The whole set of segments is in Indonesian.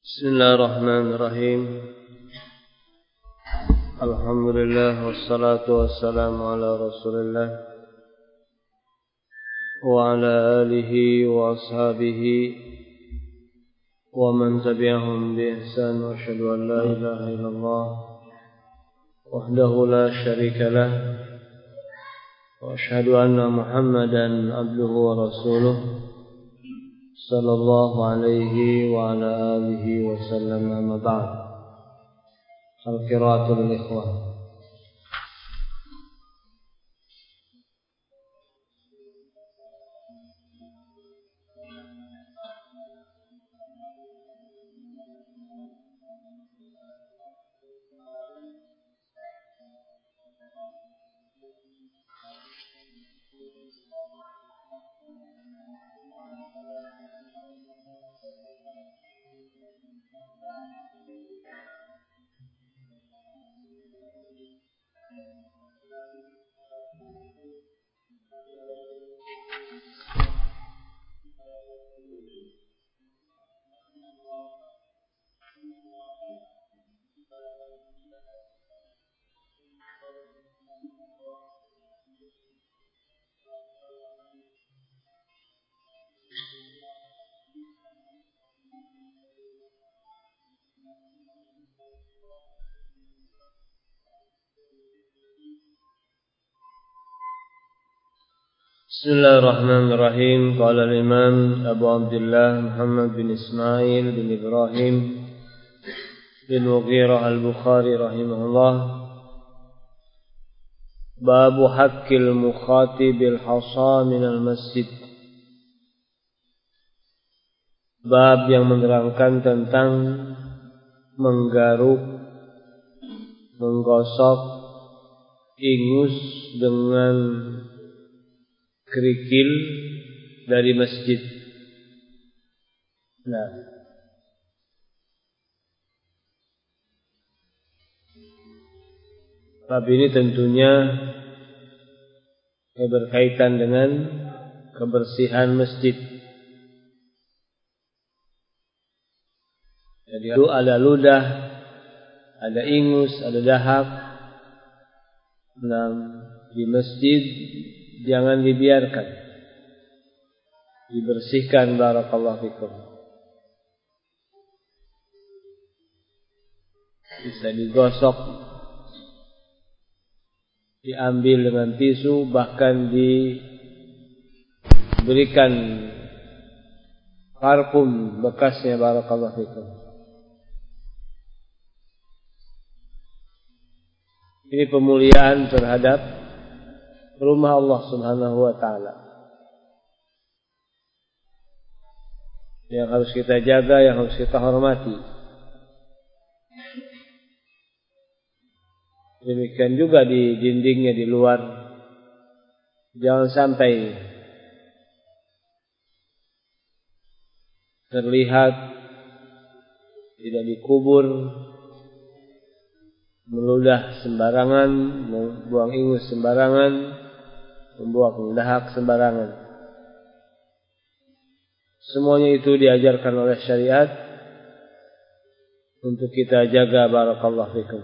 Bismillahirrahmanirrahim. Alhamdulillah wassalatu wassalamu ala Rasulillah wa ala alihi wa ashabihi wa man tabi'ahum bi ihsan wa asyhadu an la ilaha illallah wahdahu la syarika lah wa asyhadu anna Muhammadan abduhu wa rasuluh sallallahu alaihi wa ala alihi wa sallam. Amma ba'd. Al-qiraatul ikhwah. Bismillahirrahmanirrahim. Qala al-Imam Abu Abdullah Muhammad bin Ismail bin Ibrahim bin Mughirah al-Bukhari rahimahullah. Babu haqqil mukhatibil hasa minal masjid. Bab yang menerangkan tentang menggaruk, menggosok, ingus dengan kerikil dari masjid. Nah, bab ini tentunya berkaitan dengan kebersihan masjid. Jadi ada ludah, ada ingus, ada dahak. Nah, di masjid jangan dibiarkan, dibersihkan. Barakallahu fikum. Bisa digosok, diambil dengan tisu, bahkan diberikan parfum bekasnya. Barakallahu fikum. Ini pemuliaan terhadap rumah Allah Subhanahu wa ta'ala yang harus kita jaga, yang harus kita hormati. Demikian juga di dindingnya, di luar. Jangan sampai terlihat tidak dikubur, meludah sembarangan, membuang ingus sembarangan, membuang dahak sembarangan. Semuanya itu diajarkan oleh syariat untuk kita jaga. Barakallahu fikum.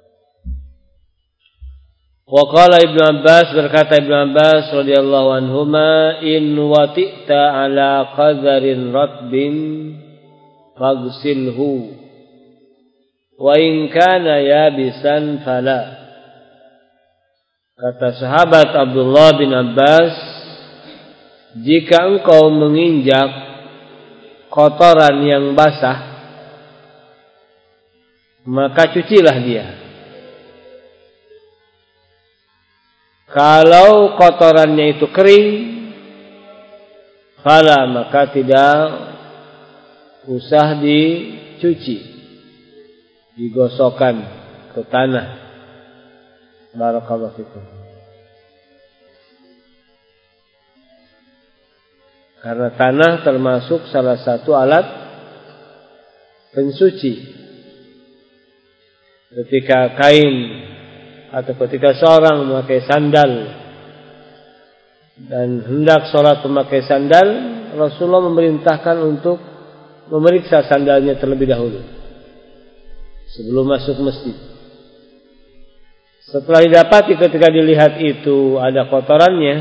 Wa qala Ibnu Abbas, berkata Ibnu Abbas radhiyallahu anhuma, in wati'ta ala qadharin ratbin faghsilhu wa in kana yabisan fala. Kata sahabat Abdullah bin Abbas, jika engkau menginjak kotoran yang basah, maka cucilah dia. Kalau kotorannya itu kering, fala, maka tidak usah dicuci, digosokkan ke tanah. Barakallahu fikum. Karena tanah termasuk salah satu alat pensuci. Ketika kain atau ketika seorang memakai sandal dan hendak sholat memakai sandal, Rasulullah memerintahkan untuk memeriksa sandalnya terlebih dahulu sebelum masuk masjid. Setelah didapati ketika dilihat itu ada kotorannya,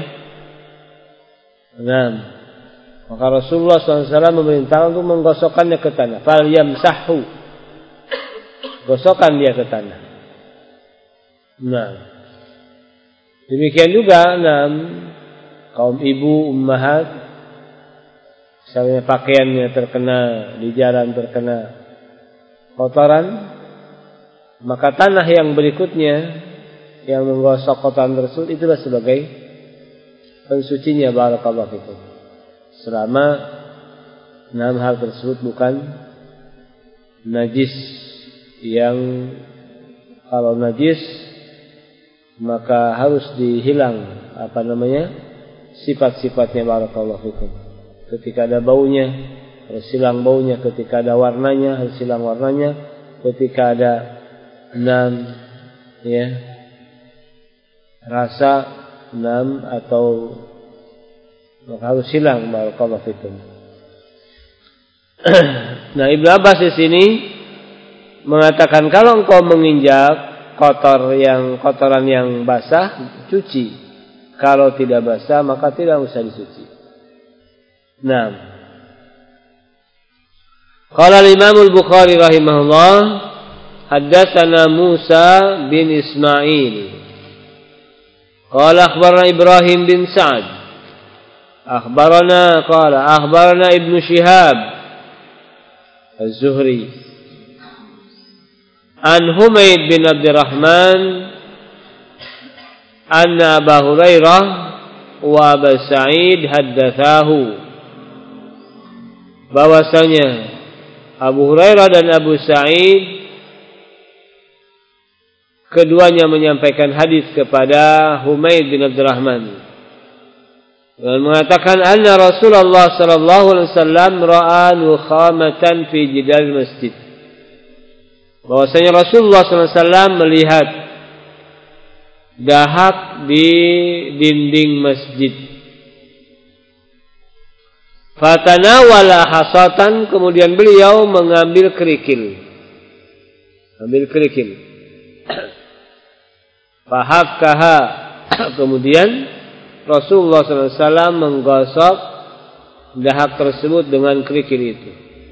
maka Rasulullah SAW memerintahkan untuk menggosokkannya ke tanah. Fal yamsahu, gosokkan dia ke tanah. Demikian juga kaum ibu ummahat, misalnya pakaiannya terkena di jalan terkena kotoran, maka tanah yang berikutnya yang menggosok kotoran tersebut itulah sebagai pensucinya. Barakallahu fikum. Selama hal tersebut bukan najis, yang kalau najis maka harus dihilang sifat-sifatnya. Barakallahu fikum. Ketika ada baunya harus hilang baunya, ketika ada warnanya harus hilang warnanya, ketika ada rasa atau maka harus hilang. Barakallahu fikum. Nah, Ibnu Abbas di sini mengatakan kalau engkau menginjak kotoran yang basah, cuci. Kalau tidak basah maka tidak usah dicuci. Qala al-Imam al-Bukhari rahimahullah, haddatsana Musa bin Ismail qala akhbarana Ibrahim bin Sa'ad akhbarana Ibnu Shihab az-Zuhri an Humaid bin Abdurrahman anna Abu Hurairah wa Abu Sa'id haddatsahu, bahwasanya Abu Hurairah dan Abu Sa'id keduanya menyampaikan hadis kepada Humaid bin Abdurrahman dan mengatakan anna Rasulullah sallallahu alaihi wasallam ra'a nukhamatan fi jidal masjid, bahwasanya Rasulullah sallallahu alaihi wasallam melihat dahak di dinding masjid. Fatanawala hasatan, kemudian beliau mengambil kerikil. Fahakkaha, kemudian Rasulullah SAW menggosok dahak tersebut dengan kerikil itu.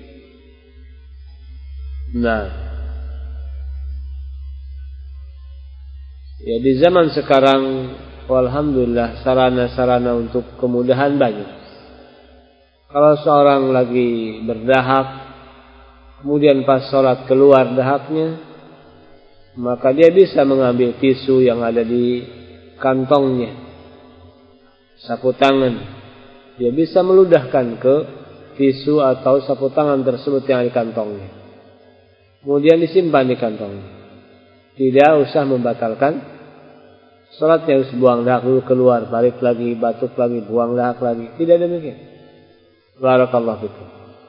Ya, di zaman sekarang alhamdulillah sarana-sarana untuk kemudahan banyak. Kalau seorang lagi berdahak kemudian pas sholat keluar dahaknya, maka dia bisa mengambil tisu yang ada di kantongnya, sapu tangan, dia bisa meludahkan ke tisu atau sapu tangan tersebut yang ada di kantongnya, kemudian disimpan di kantongnya. Tidak usah membatalkan sholatnya, harus buang dahak dulu keluar, balik lagi, batuk lagi, buang dahak lagi. Tidak demikian. Barakallahu fikum.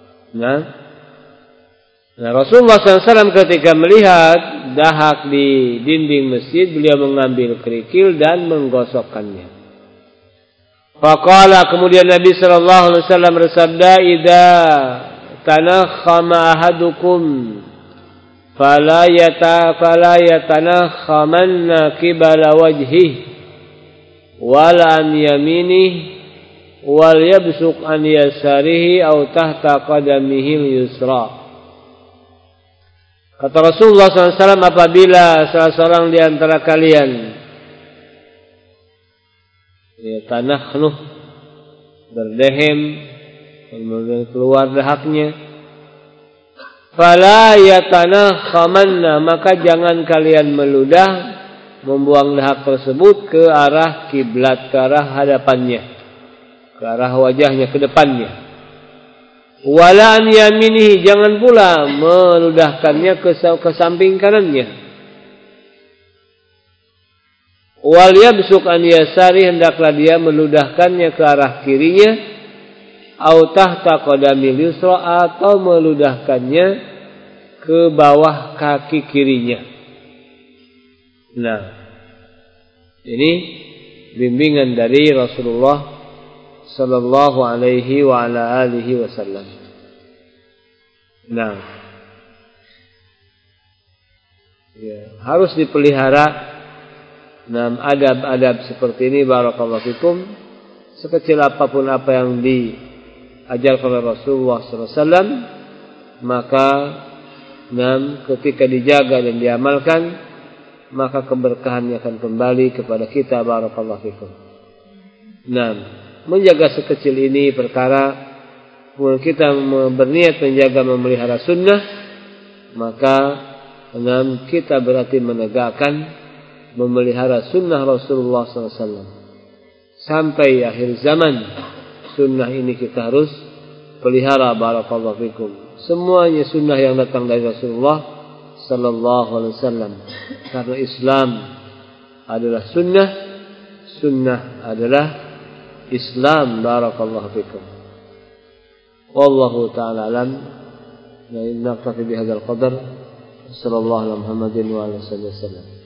Nah, Rasulullah SAW ketika melihat dahak di dinding masjid, beliau mengambil kerikil dan menggosokkannya. Faqala, kemudian Nabi SAW bersabda, idza tanakhama ahadukum fala yatanakhamanna qibala wajhihi wala an yaminihi wal yabsuq an yasarihi aw tahta qadamihi yusra. Kata Rasulullah SAW, apabila salah seorang di antara kalian tanakhnuh, berdehem, kemudian keluar dahaknya, fala yatanakhamanna, maka jangan kalian meludah, membuang dahak tersebut ke arah kiblat, ke arah hadapannya, ke arah wajahnya, ke depannya. Wala an yaminihi, jangan pula meludahkannya ke samping kanannya. Wal yabsuq an yasari, hendaklah dia meludahkannya ke arah kirinya. Au tahta qadamil yusra, atau meludahkannya ke bawah kaki kirinya. Nah, ini bimbingan dari Rasulullah sallallahu alaihi wa ala alihi wasallam. Nah, ya, harus dipelihara. Nah, adab-adab seperti ini barakallahu fikum, sekecil apapun apa yang diajarkan oleh Rasulullah SAW, maka ketika dijaga dan diamalkan, maka keberkahannya akan kembali kepada kita barakallahu fikum. Nah, menjaga sekecil ini perkara kita berniat menjaga memelihara sunnah, maka kita berarti menegakkan memelihara sunnah Rasulullah SAW sampai akhir zaman. Sunnah ini kita harus pelihara barakallahu fikum. Semuanya sunnah yang datang dari Rasulullah sallallahu alaihi wasallam. Karena Islam adalah sunnah, sunnah adalah Islam barakallahu fikum. Wallahu ta'ala alam. Naktafi bihadzal qadar. Sallallahu alaihi Muhammadin wa alihi wasallam.